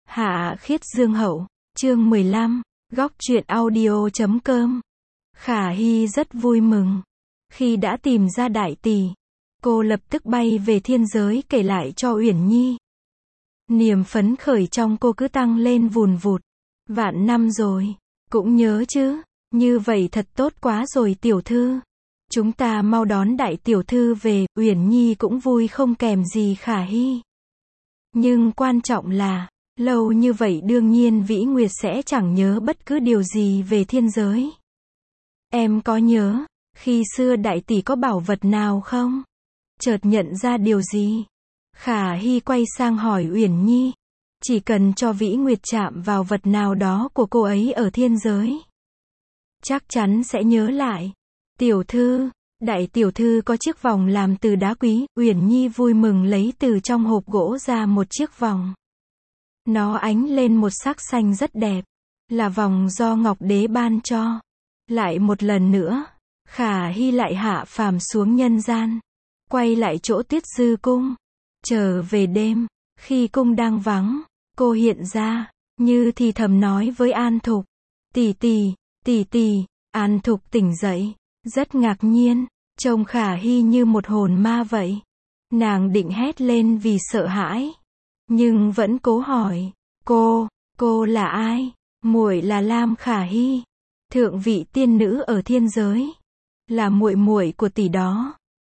Hạ Khiết Dương Hậu, chương 15, góc truyện audio.com. Khả Hy rất vui mừng. Khi đã tìm ra đại tỷ, cô lập tức bay về thiên giới kể lại cho Uyển Nhi. Niềm phấn khởi trong cô cứ tăng lên vùn vụt. Vạn năm rồi, cũng nhớ chứ, như vậy thật tốt quá rồi tiểu thư. Chúng ta mau đón đại tiểu thư về, Uyển Nhi cũng vui không kèm gì Khả Hy. Nhưng quan trọng là, lâu như vậy đương nhiên Vĩ Nguyệt sẽ chẳng nhớ bất cứ điều gì về thiên giới. Em có nhớ, khi xưa đại tỷ có bảo vật nào không? Chợt nhận ra điều gì? Khả Hy quay sang hỏi Uyển Nhi. Chỉ cần cho Vĩ Nguyệt chạm vào vật nào đó của cô ấy ở thiên giới, chắc chắn sẽ nhớ lại. Tiểu thư, đại tiểu thư có chiếc vòng làm từ đá quý. Uyển Nhi vui mừng lấy từ trong hộp gỗ ra một chiếc vòng. Nó ánh lên một sắc xanh rất đẹp, là vòng do Ngọc Đế ban cho. Lại một lần nữa, Khả Hy lại hạ phàm xuống nhân gian, quay lại chỗ Tuyết Dư cung. Trở về đêm, khi cung đang vắng, cô hiện ra, như thì thầm nói với An Thục. Tỷ tỷ. An Thục tỉnh dậy, rất ngạc nhiên, trông Khả Hy như một hồn ma vậy. Nàng định hét lên vì sợ hãi, nhưng vẫn cố hỏi, cô là ai? Muội là Lam Khả Hy, thượng vị tiên nữ ở thiên giới, là muội muội của tỷ đó.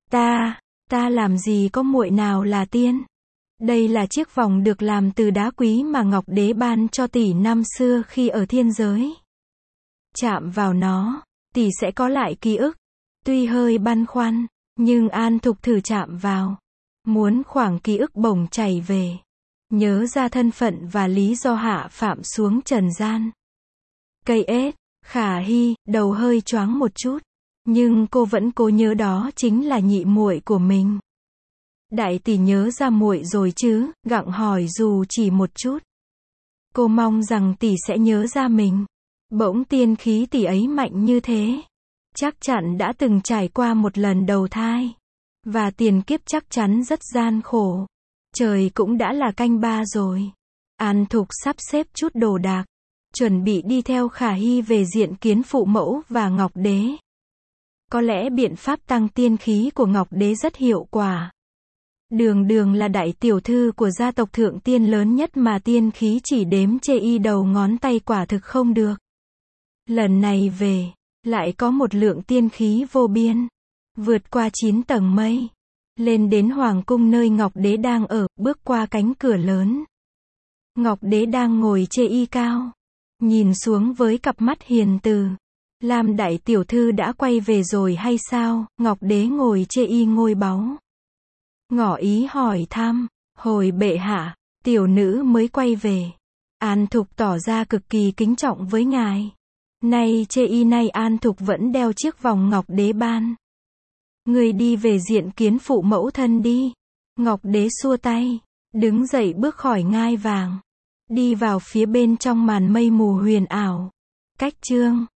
Ta làm gì có muội nào là tiên? Đây là chiếc vòng được làm từ đá quý mà Ngọc Đế ban cho tỷ năm xưa khi ở thiên giới. Chạm vào nó, tỷ sẽ có lại ký ức. Tuy hơi băn khoăn, nhưng An Thục thử chạm vào, muốn khoảng ký ức bỗng chảy về. Nhớ ra thân phận và lý do hạ phạm xuống trần gian. Cây ết, Khả Hy, đầu hơi choáng một chút, nhưng cô vẫn cố nhớ đó chính là nhị muội của mình. Đại tỷ nhớ ra muội rồi chứ? Gặng hỏi dù chỉ một chút. Cô mong rằng tỷ sẽ nhớ ra mình. Bỗng tiên khí tỷ ấy mạnh như thế, chắc chắn đã từng trải qua một lần đầu thai, và tiền kiếp chắc chắn rất gian khổ. Trời cũng đã là canh ba rồi. An Thục sắp xếp chút đồ đạc, chuẩn bị đi theo Khả Hy về diện kiến phụ mẫu và Ngọc Đế. Có lẽ biện pháp tăng tiên khí của Ngọc Đế rất hiệu quả. Đường là đại tiểu thư của gia tộc thượng tiên lớn nhất mà tiên khí chỉ đếm chê y đầu ngón tay quả thực không được. Lần này về, lại có một lượng tiên khí vô biên, vượt qua 9 tầng mây, lên đến hoàng cung nơi Ngọc Đế đang ở, bước qua cánh cửa lớn. Ngọc Đế đang ngồi chê y cao, nhìn xuống với cặp mắt hiền từ. Lam đại tiểu thư đã quay về rồi hay sao? Ngọc Đế ngồi chê y ngôi báu, ngỏ ý hỏi thăm. Hồi bệ hạ, tiểu nữ mới quay về. An Thục tỏ ra cực kỳ kính trọng với ngài. Nay chê y nay An Thục vẫn đeo chiếc vòng Ngọc Đế ban. Người đi về diện kiến phụ mẫu thân đi. Ngọc Đế xua tay, đứng dậy bước khỏi ngai vàng, đi vào phía bên trong màn mây mù huyền ảo. Cách chương